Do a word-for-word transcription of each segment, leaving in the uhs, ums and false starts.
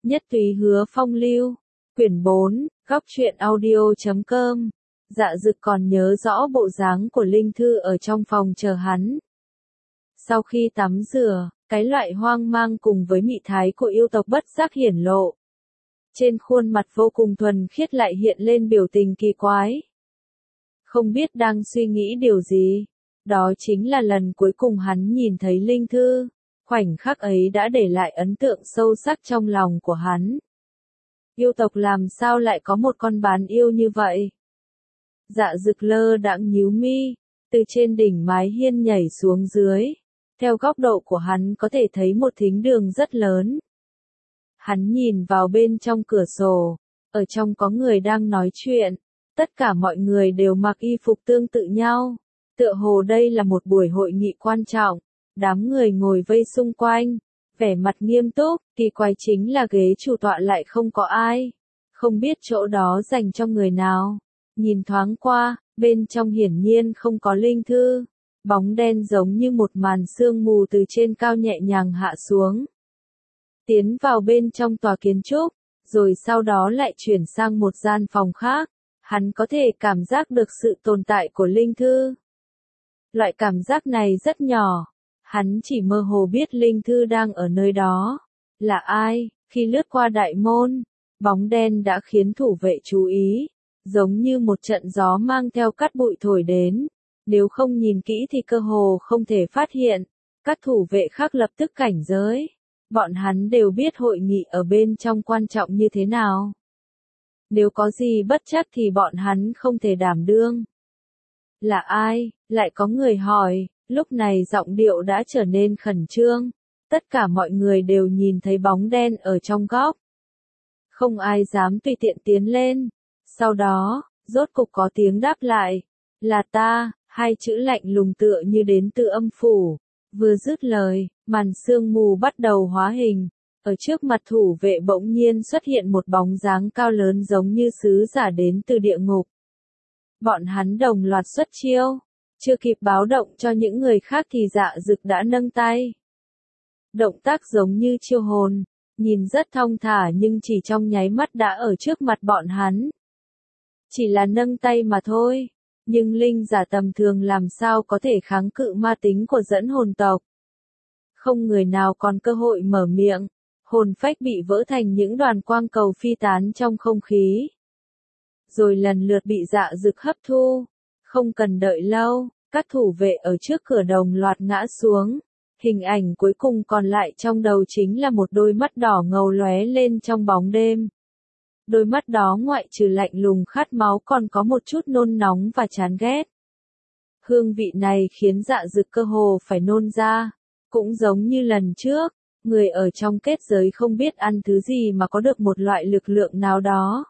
Nhất Túy Hứa Phong Lưu, quyển bốn, góc truyện audio chấm com. Dạ Dực còn nhớ rõ bộ dáng của Linh Thư ở trong phòng chờ hắn. Sau khi tắm rửa, cái loại hoang mang cùng với mị thái của yêu tộc bất giác hiển lộ. Trên khuôn mặt vô cùng thuần khiết lại hiện lên biểu tình kỳ quái. Không biết đang suy nghĩ điều gì. Đó chính là lần cuối cùng hắn nhìn thấy Linh Thư. Khoảnh khắc ấy đã để lại ấn tượng sâu sắc trong lòng của hắn. Yêu tộc làm sao lại có một con bán yêu như vậy? Dạ Dực lơ đãng nhíu mi, từ trên đỉnh mái hiên nhảy xuống dưới. Theo góc độ của hắn có thể thấy một thính đường rất lớn. Hắn nhìn vào bên trong cửa sổ, ở trong có người đang nói chuyện. Tất cả mọi người đều mặc y phục tương tự nhau. Tựa hồ đây là một buổi hội nghị quan trọng. Đám người ngồi vây xung quanh, vẻ mặt nghiêm túc, kỳ quái chính là ghế chủ tọa lại không có ai. Không biết chỗ đó dành cho người nào. Nhìn thoáng qua, bên trong hiển nhiên không có Linh Thư. Bóng đen giống như một màn sương mù từ trên cao nhẹ nhàng hạ xuống. Tiến vào bên trong tòa kiến trúc, rồi sau đó lại chuyển sang một gian phòng khác. Hắn có thể cảm giác được sự tồn tại của Linh Thư. Loại cảm giác này rất nhỏ. Hắn chỉ mơ hồ biết Linh Thư đang ở nơi đó. Là ai? Khi lướt qua đại môn, bóng đen đã khiến thủ vệ chú ý. Giống như một trận gió mang theo cát bụi thổi đến. Nếu không nhìn kỹ thì cơ hồ không thể phát hiện. Các thủ vệ khác lập tức cảnh giới. Bọn hắn đều biết hội nghị ở bên trong quan trọng như thế nào. Nếu có gì bất trắc thì bọn hắn không thể đảm đương. Là ai? Lại có người hỏi. Lúc này giọng điệu đã trở nên khẩn trương. Tất cả mọi người đều nhìn thấy bóng đen ở trong góc. Không ai dám tùy tiện tiến lên. Sau đó, rốt cục có tiếng đáp lại. Là ta, hai chữ lạnh lùng tựa như đến từ âm phủ. Vừa dứt lời, màn sương mù bắt đầu hóa hình. Ở trước mặt thủ vệ bỗng nhiên xuất hiện một bóng dáng cao lớn giống như sứ giả đến từ địa ngục. Bọn hắn đồng loạt xuất chiêu. Chưa kịp báo động cho những người khác thì Dạ Dực đã nâng tay. Động tác giống như chiêu hồn, nhìn rất thong thả nhưng chỉ trong nháy mắt đã ở trước mặt bọn hắn. Chỉ là nâng tay mà thôi, nhưng linh giả tầm thường làm sao có thể kháng cự ma tính của dẫn hồn tộc. Không người nào còn cơ hội mở miệng, hồn phách bị vỡ thành những đoàn quang cầu phi tán trong không khí. Rồi lần lượt bị Dạ Dực hấp thu. Không cần đợi lâu, các thủ vệ ở trước cửa đồng loạt ngã xuống. Hình ảnh cuối cùng còn lại trong đầu chính là một đôi mắt đỏ ngầu lóe lên trong bóng đêm. Đôi mắt đó ngoại trừ lạnh lùng khát máu còn có một chút nôn nóng và chán ghét. Hương vị này khiến Dạ Dực cơ hồ phải nôn ra. Cũng giống như lần trước, người ở trong kết giới không biết ăn thứ gì mà có được một loại lực lượng nào đó.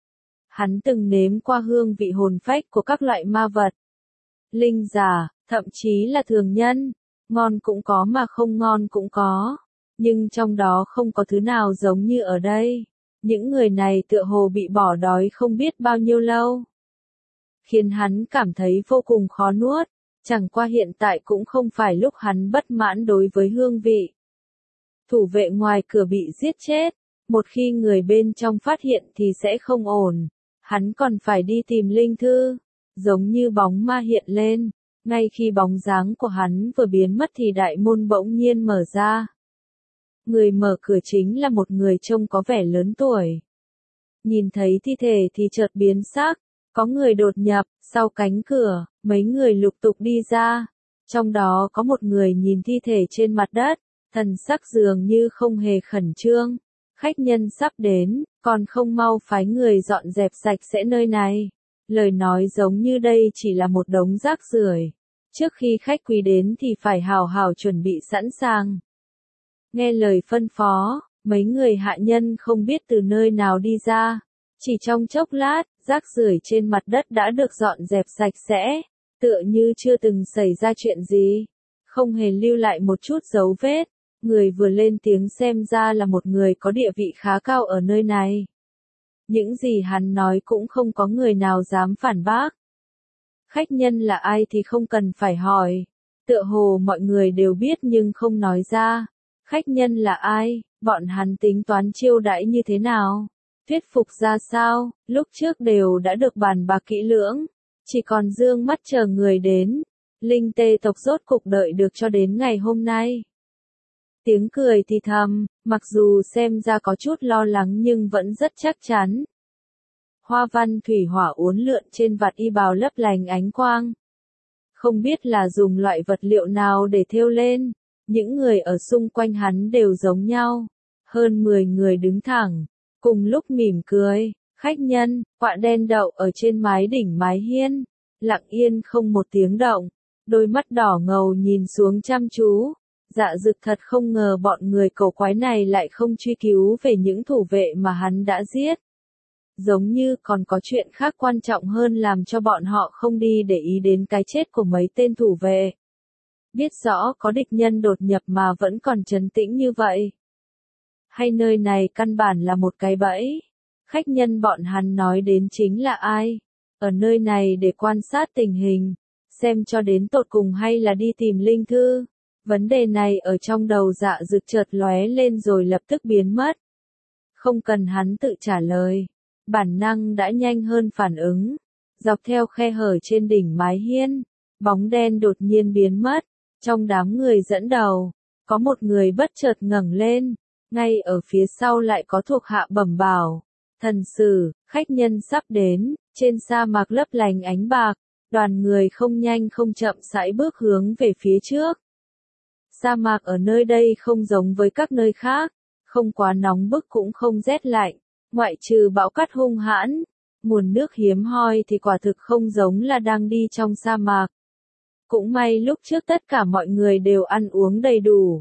Hắn từng nếm qua hương vị hồn phách của các loại ma vật. Linh giả, thậm chí là thường nhân. Ngon cũng có mà không ngon cũng có. Nhưng trong đó không có thứ nào giống như ở đây. Những người này tựa hồ bị bỏ đói không biết bao nhiêu lâu. Khiến hắn cảm thấy vô cùng khó nuốt. Chẳng qua hiện tại cũng không phải lúc hắn bất mãn đối với hương vị. Thủ vệ ngoài cửa bị giết chết. Một khi người bên trong phát hiện thì sẽ không ổn. Hắn còn phải đi tìm Linh Thư. Giống như bóng ma hiện lên. Ngay khi bóng dáng của hắn vừa biến mất thì đại môn bỗng nhiên mở ra. Người mở cửa chính là một người trông có vẻ lớn tuổi. Nhìn thấy thi thể thì chợt biến sắc. Có người đột nhập, sau cánh cửa, mấy người lục tục đi ra. Trong đó có một người nhìn thi thể trên mặt đất. Thần sắc dường như không hề khẩn trương. Khách nhân sắp đến, còn không mau phái người dọn dẹp sạch sẽ nơi này. Lời nói giống như đây chỉ là một đống rác rưởi. Trước khi khách quý đến thì phải hào hào chuẩn bị sẵn sàng. Nghe lời phân phó, mấy người hạ nhân không biết từ nơi nào đi ra. Chỉ trong chốc lát, rác rưởi trên mặt đất đã được dọn dẹp sạch sẽ. Tựa như chưa từng xảy ra chuyện gì. Không hề lưu lại một chút dấu vết. Người vừa lên tiếng xem ra là một người có địa vị khá cao ở nơi này. Những gì hắn nói cũng không có người nào dám phản bác. Khách nhân là ai thì không cần phải hỏi. Tựa hồ mọi người đều biết nhưng không nói ra. Khách nhân là ai? Bọn hắn tính toán chiêu đãi như thế nào? Thuyết phục ra sao? Lúc trước đều đã được bàn bạc kỹ lưỡng. Chỉ còn dương mắt chờ người đến. Linh tê tộc rốt cục đợi được cho đến ngày hôm nay. Tiếng cười thì thầm, mặc dù xem ra có chút lo lắng nhưng vẫn rất chắc chắn. Hoa văn thủy hỏa uốn lượn trên vạt y bào lấp lánh ánh quang. Không biết là dùng loại vật liệu nào để thêu lên, những người ở xung quanh hắn đều giống nhau. Hơn mười người đứng thẳng, cùng lúc mỉm cười, khách nhân, quạ đen đậu ở trên mái đỉnh mái hiên, lặng yên không một tiếng động, đôi mắt đỏ ngầu nhìn xuống chăm chú. Dạ Dực thật không ngờ bọn người cổ quái này lại không truy cứu về những thủ vệ mà hắn đã giết. Giống như còn có chuyện khác quan trọng hơn làm cho bọn họ không đi để ý đến cái chết của mấy tên thủ vệ. Biết rõ có địch nhân đột nhập mà vẫn còn trấn tĩnh như vậy. Hay nơi này căn bản là một cái bẫy? Khách nhân bọn hắn nói đến chính là ai? Ở nơi này để quan sát tình hình, xem cho đến tột cùng hay là đi tìm linh thư? Vấn đề này ở trong đầu Dạ Dực chợt lóe lên rồi lập tức biến mất. Không cần hắn tự trả lời, bản năng đã nhanh hơn phản ứng. Dọc theo khe hở trên đỉnh mái hiên, bóng đen đột nhiên biến mất. Trong đám người dẫn đầu, có một người bất chợt ngẩng lên, ngay ở phía sau lại có thuộc hạ bẩm bảo. Thần sử, khách nhân sắp đến, trên sa mạc lấp lánh ánh bạc, đoàn người không nhanh không chậm sải bước hướng về phía trước. Sa mạc ở nơi đây không giống với các nơi khác, không quá nóng bức cũng không rét lạnh, ngoại trừ bão cát hung hãn, nguồn nước hiếm hoi thì quả thực không giống là đang đi trong sa mạc. Cũng may lúc trước tất cả mọi người đều ăn uống đầy đủ.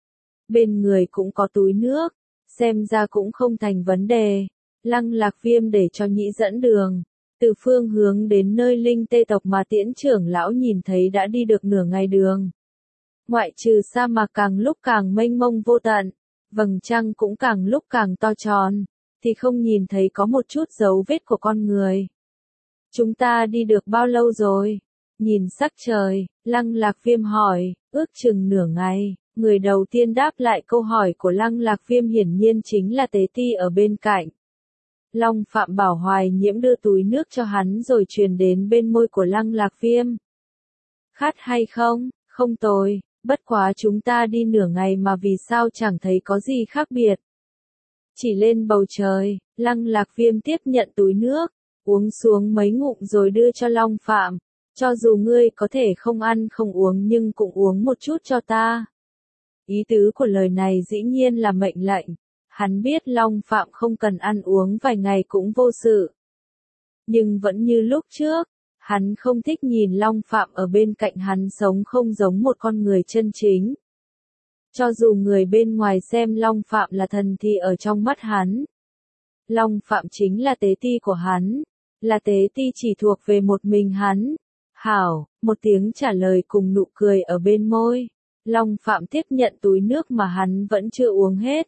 Bên người cũng có túi nước, xem ra cũng không thành vấn đề. Lăng Lạc Viêm để cho nhĩ dẫn đường, từ phương hướng đến nơi linh tê tộc mà Tiễn trưởng lão nhìn thấy đã đi được nửa ngày đường. Ngoại trừ sa mạc càng lúc càng mênh mông vô tận, vầng trăng cũng càng lúc càng to tròn, thì không nhìn thấy có một chút dấu vết của con người. Chúng ta đi được bao lâu rồi? Nhìn sắc trời, Lăng Lạc Viêm hỏi, ước chừng nửa ngày. Người đầu tiên đáp lại câu hỏi của Lăng Lạc Viêm hiển nhiên chính là Tế Ti ở bên cạnh. Long Phạm Bảo Hoài Nhiễm đưa túi nước cho hắn rồi truyền đến bên môi của Lăng Lạc Viêm. Khát hay không? Không tồi, bất quá chúng ta đi nửa ngày mà vì sao chẳng thấy có gì khác biệt. Chỉ lên bầu trời, Lăng Lạc Viêm tiếp nhận túi nước, uống xuống mấy ngụm rồi đưa cho Long Phạm. Cho dù ngươi có thể không ăn không uống nhưng cũng uống một chút cho ta. Ý tứ của lời này dĩ nhiên là mệnh lệnh. Hắn biết Long Phạm không cần ăn uống vài ngày cũng vô sự. Nhưng vẫn như lúc trước, hắn không thích nhìn Long Phạm ở bên cạnh hắn sống không giống một con người chân chính. Cho dù người bên ngoài xem Long Phạm là thần thì ở trong mắt hắn, Long Phạm chính là tế ti của hắn, là tế ti chỉ thuộc về một mình hắn. Hảo, một tiếng trả lời cùng nụ cười ở bên môi. Long Phạm tiếp nhận túi nước mà hắn vẫn chưa uống hết.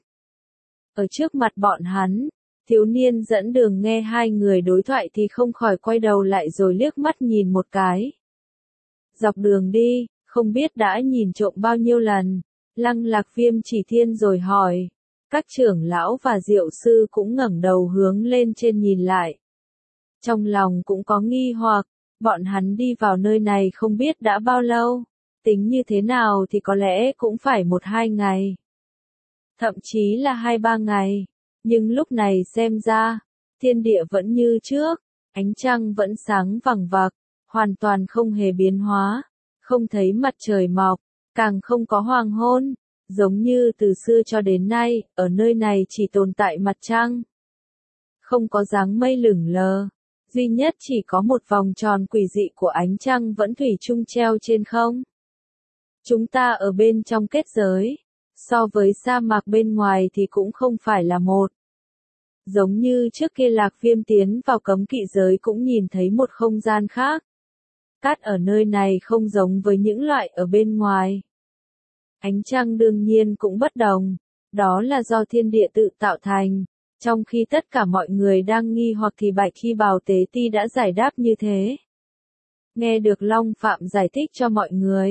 Ở trước mặt bọn hắn, thiếu niên dẫn đường nghe hai người đối thoại thì không khỏi quay đầu lại rồi liếc mắt nhìn một cái. Dọc đường đi, không biết đã nhìn trộm bao nhiêu lần, Lăng Lạc Viêm chỉ thiên rồi hỏi. Các trưởng lão và diệu sư cũng ngẩng đầu hướng lên trên nhìn lại. Trong lòng cũng có nghi hoặc, bọn hắn đi vào nơi này không biết đã bao lâu, tính như thế nào thì có lẽ cũng phải một hai ngày. Thậm chí là hai ba ngày, nhưng lúc này xem ra, thiên địa vẫn như trước, ánh trăng vẫn sáng vằng vặc, hoàn toàn không hề biến hóa, không thấy mặt trời mọc, càng không có hoàng hôn, giống như từ xưa cho đến nay, ở nơi này chỉ tồn tại mặt trăng. Không có dáng mây lửng lờ, duy nhất chỉ có một vòng tròn quỷ dị của ánh trăng vẫn thủy chung treo trên không. Chúng ta ở bên trong kết giới. So với sa mạc bên ngoài thì cũng không phải là một. Giống như trước kia Lạc Viêm tiến vào cấm kỵ giới cũng nhìn thấy một không gian khác. Cát ở nơi này không giống với những loại ở bên ngoài. Ánh trăng đương nhiên cũng bất đồng, đó là do thiên địa tự tạo thành. Trong khi tất cả mọi người đang nghi hoặc thì Bạch Khi Bào Tế Ti đã giải đáp như thế. Nghe được Long Phạm giải thích cho mọi người,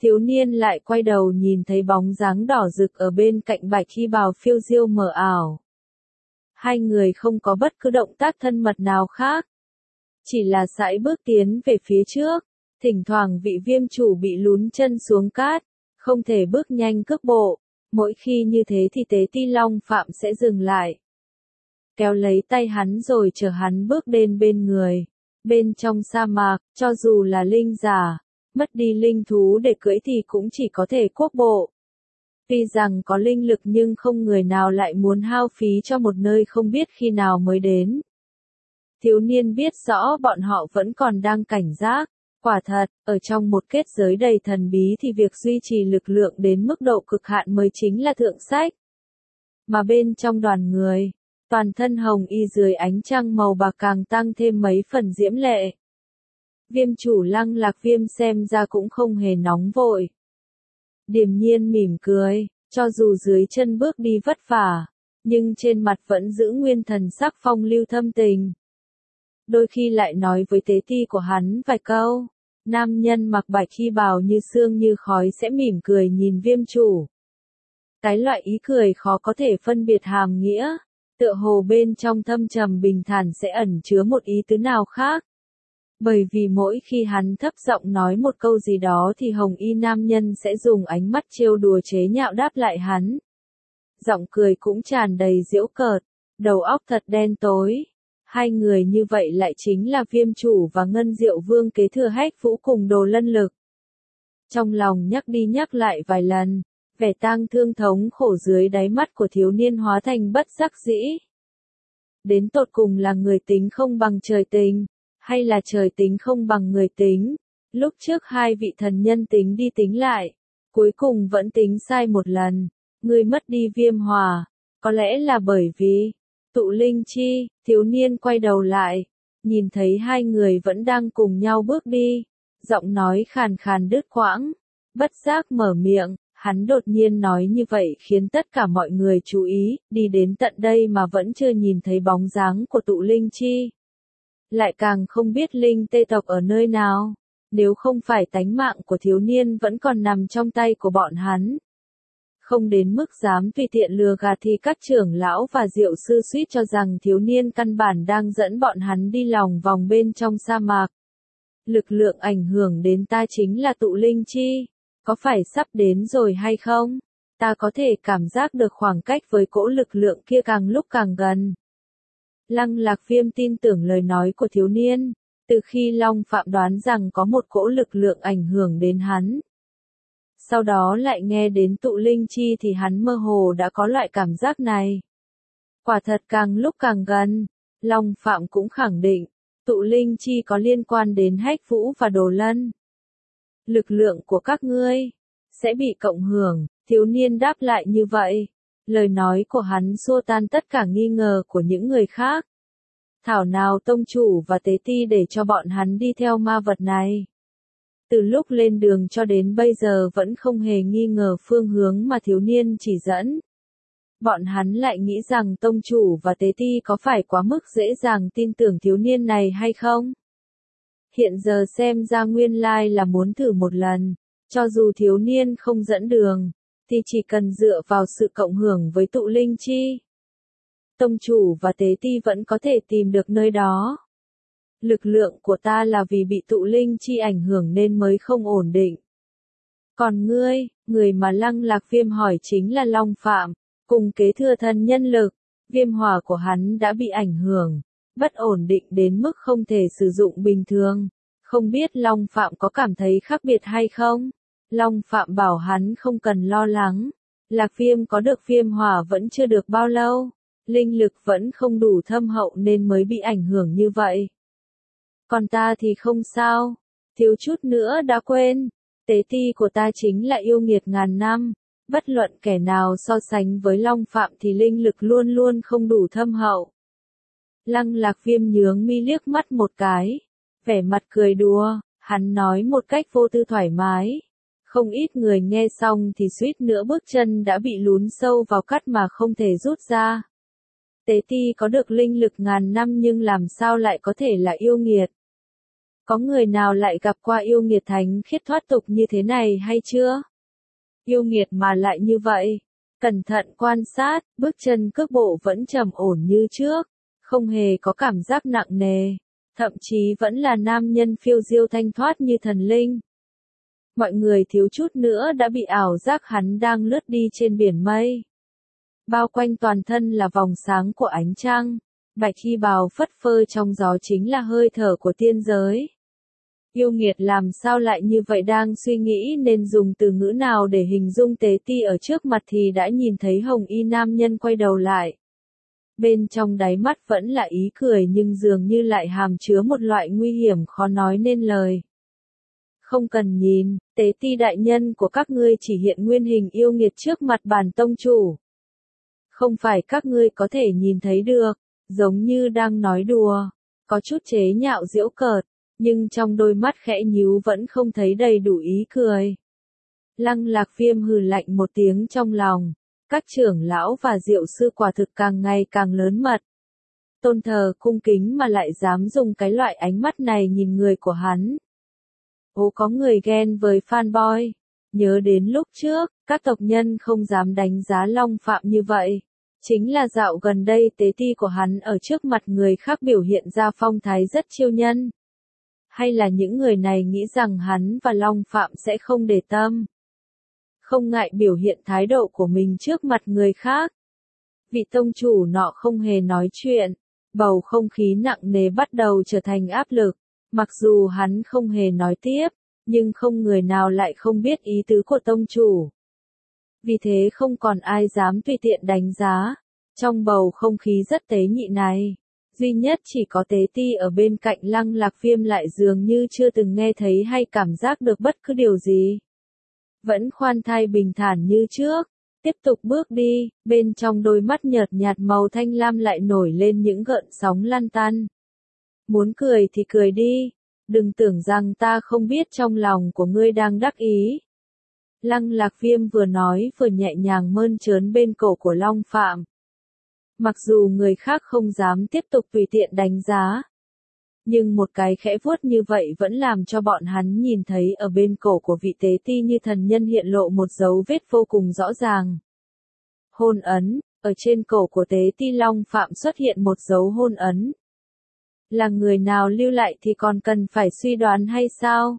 Thiếu niên lại quay đầu nhìn thấy bóng dáng đỏ rực ở bên cạnh bạch y bào phiêu diêu mờ ảo. Hai người không có bất cứ động tác thân mật nào khác. Chỉ là sải bước tiến về phía trước, thỉnh thoảng vị viêm chủ bị lún chân xuống cát, không thể bước nhanh cước bộ, mỗi khi như thế thì Tế Ti Long Phạm sẽ dừng lại. Kéo lấy tay hắn rồi chờ hắn bước đến bên người. Bên trong sa mạc, cho dù là linh giả, mất đi linh thú để cưỡi thì cũng chỉ có thể quốc bộ. Tuy rằng có linh lực nhưng không người nào lại muốn hao phí cho một nơi không biết khi nào mới đến. Thiếu niên biết rõ bọn họ vẫn còn đang cảnh giác. Quả thật, ở trong một kết giới đầy thần bí thì việc duy trì lực lượng đến mức độ cực hạn mới chính là thượng sách. Mà bên trong đoàn người, toàn thân hồng y dưới ánh trăng màu bạc càng tăng thêm mấy phần diễm lệ. Viêm chủ Lăng Lạc Viêm xem ra cũng không hề nóng vội. Điềm nhiên mỉm cười, cho dù dưới chân bước đi vất vả, nhưng trên mặt vẫn giữ nguyên thần sắc phong lưu thâm tình. Đôi khi lại nói với tế ti của hắn vài câu, nam nhân mặc bạch y bào như sương như khói sẽ mỉm cười nhìn viêm chủ. Cái loại ý cười khó có thể phân biệt hàm nghĩa, tựa hồ bên trong thâm trầm bình thản sẽ ẩn chứa một ý tứ nào khác. Bởi vì mỗi khi hắn thấp giọng nói một câu gì đó thì hồng y nam nhân sẽ dùng ánh mắt trêu đùa chế nhạo đáp lại hắn. Giọng cười cũng tràn đầy giễu cợt, đầu óc thật đen tối. Hai người như vậy lại chính là viêm chủ và ngân diệu vương kế thừa hách vũ cùng đồ lân lực. Trong lòng nhắc đi nhắc lại vài lần, vẻ tang thương thống khổ dưới đáy mắt của thiếu niên hóa thành bất đắc dĩ. Đến tột cùng là người tính không bằng trời tính, hay là trời tính không bằng người tính? Lúc trước hai vị thần nhân tính đi tính lại, cuối cùng vẫn tính sai một lần. Người mất đi viêm hòa, có lẽ là bởi vì tụ linh chi. Thiếu niên quay đầu lại, nhìn thấy hai người vẫn đang cùng nhau bước đi, giọng nói khàn khàn đứt quãng, bất giác mở miệng. Hắn đột nhiên nói như vậy khiến tất cả mọi người chú ý, đi đến tận đây mà vẫn chưa nhìn thấy bóng dáng của tụ linh chi. Lại càng không biết linh tê tộc ở nơi nào, nếu không phải tánh mạng của thiếu niên vẫn còn nằm trong tay của bọn hắn. Không đến mức dám tùy tiện lừa gạt thì các trưởng lão và diệu sư suýt cho rằng thiếu niên căn bản đang dẫn bọn hắn đi lòng vòng bên trong sa mạc. Lực lượng ảnh hưởng đến ta chính là tụ linh chi. Có phải sắp đến rồi hay không? Ta có thể cảm giác được khoảng cách với cỗ lực lượng kia càng lúc càng gần. Lăng Lạc Viêm tin tưởng lời nói của thiếu niên, từ khi Long Phạm đoán rằng có một cỗ lực lượng ảnh hưởng đến hắn. Sau đó lại nghe đến tụ linh chi thì hắn mơ hồ đã có loại cảm giác này. Quả thật càng lúc càng gần, Long Phạm cũng khẳng định, tụ linh chi có liên quan đến hách vũ và đồ lân. Lực lượng của các ngươi sẽ bị cộng hưởng, thiếu niên đáp lại như vậy. Lời nói của hắn xua tan tất cả nghi ngờ của những người khác. Thảo nào tông chủ và tế ti để cho bọn hắn đi theo ma vật này. Từ lúc lên đường cho đến bây giờ vẫn không hề nghi ngờ phương hướng mà thiếu niên chỉ dẫn. Bọn hắn lại nghĩ rằng tông chủ và tế ti có phải quá mức dễ dàng tin tưởng thiếu niên này hay không? Hiện giờ xem ra nguyên lai là muốn thử một lần, cho dù thiếu niên không dẫn đường, thì chỉ cần dựa vào sự cộng hưởng với tụ linh chi. Tông chủ và tế ti vẫn có thể tìm được nơi đó. Lực lượng của ta là vì bị tụ linh chi ảnh hưởng nên mới không ổn định. Còn ngươi, người mà Lăng Lạc Viêm hỏi chính là Long Phạm, cùng kế thừa thần nhân lực, viêm hỏa của hắn đã bị ảnh hưởng. Bất ổn định đến mức không thể sử dụng bình thường. Không biết Long Phạm có cảm thấy khác biệt hay không? Long Phạm bảo hắn không cần lo lắng. Lạc Viêm có được viêm hỏa vẫn chưa được bao lâu. Linh lực vẫn không đủ thâm hậu nên mới bị ảnh hưởng như vậy. Còn ta thì không sao. Thiếu chút nữa đã quên. Tế ti của ta chính là yêu nghiệt ngàn năm. Bất luận kẻ nào so sánh với Long Phạm thì linh lực luôn luôn không đủ thâm hậu. Lăng Lạc Viêm nhướng mi liếc mắt một cái, vẻ mặt cười đùa, hắn nói một cách vô tư thoải mái. Không ít người nghe xong thì suýt nữa bước chân đã bị lún sâu vào cát mà không thể rút ra. Tế ti có được linh lực ngàn năm nhưng làm sao lại có thể là yêu nghiệt. Có người nào lại gặp qua yêu nghiệt thánh khiết thoát tục như thế này hay chưa? Yêu nghiệt mà lại như vậy. Cẩn thận quan sát, bước chân cước bộ vẫn trầm ổn như trước, không hề có cảm giác nặng nề, thậm chí vẫn là nam nhân phiêu diêu thanh thoát như thần linh. Mọi người thiếu chút nữa đã bị ảo giác hắn đang lướt đi trên biển mây. Bao quanh toàn thân là vòng sáng của ánh trăng, bạch y bào phất phơ trong gió chính là hơi thở của tiên giới. Yêu nghiệt làm sao lại như vậy, đang suy nghĩ nên dùng từ ngữ nào để hình dung Tế Ti ở trước mặt thì đã nhìn thấy hồng y nam nhân quay đầu lại. Bên trong đáy mắt vẫn là ý cười nhưng dường như lại hàm chứa một loại nguy hiểm khó nói nên lời. Không cần nhìn, Tế Ti đại nhân của các ngươi chỉ hiện nguyên hình yêu nghiệt trước mặt bản tông chủ. Không phải các ngươi có thể nhìn thấy được, giống như đang nói đùa, có chút chế nhạo giễu cợt, nhưng trong đôi mắt khẽ nhíu vẫn không thấy đầy đủ ý cười. Lăng Lạc Viêm hừ lạnh một tiếng trong lòng, các trưởng lão và diệu sư quả thực càng ngày càng lớn mật. Tôn thờ cung kính mà lại dám dùng cái loại ánh mắt này nhìn người của hắn. Ồ, có người ghen với fanboy. Nhớ đến lúc trước, các tộc nhân không dám đánh giá Long Phạm như vậy. Chính là dạo gần đây Tế Ti của hắn ở trước mặt người khác biểu hiện ra phong thái rất chiêu nhân. Hay là những người này nghĩ rằng hắn và Long Phạm sẽ không để tâm. Không ngại biểu hiện thái độ của mình trước mặt người khác. Vị tông chủ nọ không hề nói chuyện, bầu không khí nặng nề bắt đầu trở thành áp lực. Mặc dù hắn không hề nói tiếp, nhưng không người nào lại không biết ý tứ của tông chủ. Vì thế không còn ai dám tùy tiện đánh giá. Trong bầu không khí rất tế nhị này, duy nhất chỉ có Tế Ti ở bên cạnh Lăng Lạc Viêm lại dường như chưa từng nghe thấy hay cảm giác được bất cứ điều gì. Vẫn khoan thai bình thản như trước, tiếp tục bước đi, bên trong đôi mắt nhợt nhạt màu thanh lam lại nổi lên những gợn sóng lăn tăn. Muốn cười thì cười đi, đừng tưởng rằng ta không biết trong lòng của ngươi đang đắc ý. Lăng Lạc Viêm vừa nói vừa nhẹ nhàng mơn trớn bên cổ của Long Phạm. Mặc dù người khác không dám tiếp tục tùy tiện đánh giá, nhưng một cái khẽ vuốt như vậy vẫn làm cho bọn hắn nhìn thấy ở bên cổ của vị Tế Ti như thần nhân hiện lộ một dấu vết vô cùng rõ ràng. Hôn ấn, ở trên cổ của Tế Ti Long Phạm xuất hiện một dấu hôn ấn. Là người nào lưu lại thì còn cần phải suy đoán hay sao?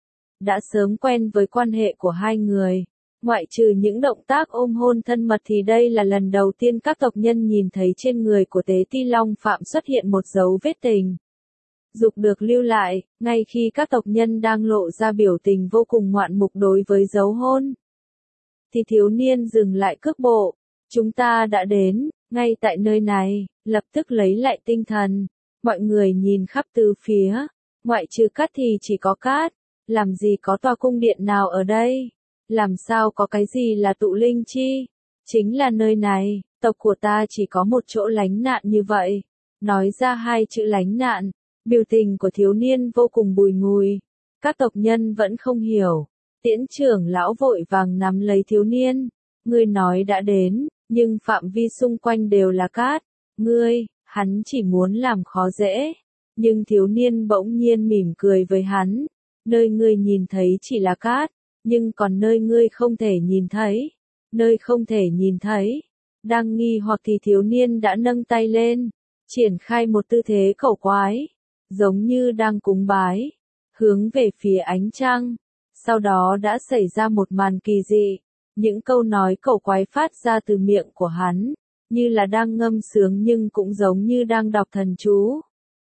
Đã sớm quen với quan hệ của hai người. Ngoại trừ những động tác ôm hôn thân mật thì đây là lần đầu tiên các tộc nhân nhìn thấy trên người của Tế Ti Long Phạm xuất hiện một dấu vết tình dục được lưu lại, ngay khi các tộc nhân đang lộ ra biểu tình vô cùng ngoạn mục đối với dấu hôn. Thì thiếu niên dừng lại cước bộ, chúng ta đã đến, ngay tại nơi này, lập tức lấy lại tinh thần. Mọi người nhìn khắp tứ phía, ngoại trừ cát thì chỉ có cát, làm gì có tòa cung điện nào ở đây. Làm sao có cái gì là tụ linh chi? Chính là nơi này, tộc của ta chỉ có một chỗ lánh nạn như vậy. Nói ra hai chữ lánh nạn, biểu tình của thiếu niên vô cùng bùi ngùi. Các tộc nhân vẫn không hiểu. Tiễn trưởng lão vội vàng nắm lấy thiếu niên. Ngươi nói đã đến, nhưng phạm vi xung quanh đều là cát. Ngươi, hắn chỉ muốn làm khó dễ. Nhưng thiếu niên bỗng nhiên mỉm cười với hắn. Nơi ngươi nhìn thấy chỉ là cát. Nhưng còn nơi ngươi không thể nhìn thấy, nơi không thể nhìn thấy, đang nghi hoặc thì thiếu niên đã nâng tay lên, triển khai một tư thế khẩu quái, giống như đang cúng bái, hướng về phía ánh trăng. Sau đó đã xảy ra một màn kỳ dị, những câu nói khẩu quái phát ra từ miệng của hắn, như là đang ngâm sướng nhưng cũng giống như đang đọc thần chú.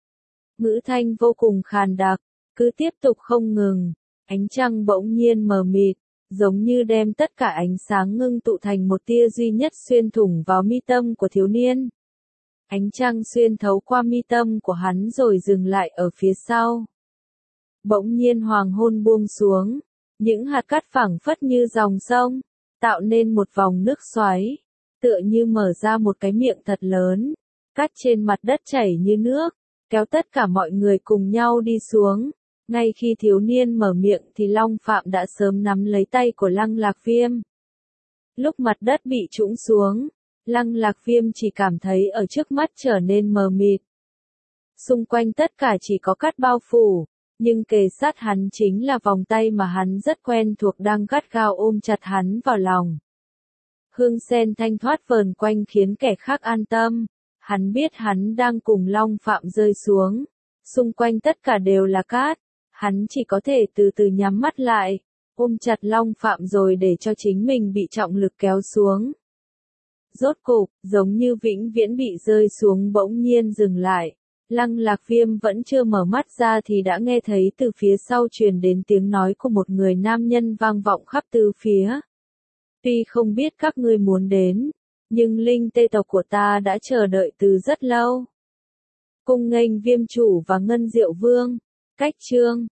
Ngữ thanh vô cùng khàn đặc, cứ tiếp tục không ngừng. Ánh trăng bỗng nhiên mờ mịt, giống như đem tất cả ánh sáng ngưng tụ thành một tia duy nhất xuyên thủng vào mi tâm của thiếu niên. Ánh trăng xuyên thấu qua mi tâm của hắn rồi dừng lại ở phía sau. Bỗng nhiên hoàng hôn buông xuống, những hạt cát phẳng phất như dòng sông, tạo nên một vòng nước xoáy, tựa như mở ra một cái miệng thật lớn. Cát trên mặt đất chảy như nước, kéo tất cả mọi người cùng nhau đi xuống. Ngay khi thiếu niên mở miệng thì Long Phạm đã sớm nắm lấy tay của Lăng Lạc Viêm. Lúc mặt đất bị trũng xuống, Lăng Lạc Viêm chỉ cảm thấy ở trước mắt trở nên mờ mịt. Xung quanh tất cả chỉ có cát bao phủ, Nhưng kề sát hắn chính là vòng tay mà hắn rất quen thuộc đang gắt gao ôm chặt hắn vào lòng. Hương sen thanh thoát vờn quanh khiến kẻ khác an tâm. Hắn biết hắn đang cùng Long Phạm rơi xuống. Xung quanh tất cả đều là cát. Hắn chỉ có thể từ từ nhắm mắt lại, ôm chặt Long Phạm rồi để cho chính mình bị trọng lực kéo xuống. Rốt cục, giống như vĩnh viễn bị rơi xuống bỗng nhiên dừng lại. Lăng Lạc Viêm vẫn chưa mở mắt ra thì đã nghe thấy từ phía sau truyền đến tiếng nói của một người nam nhân vang vọng khắp tứ phía. Tuy không biết các ngươi muốn đến, nhưng linh tê tộc của ta đã chờ đợi từ rất lâu. Cung nghênh Viêm chủ và Ngân Diệu Vương. Cách chương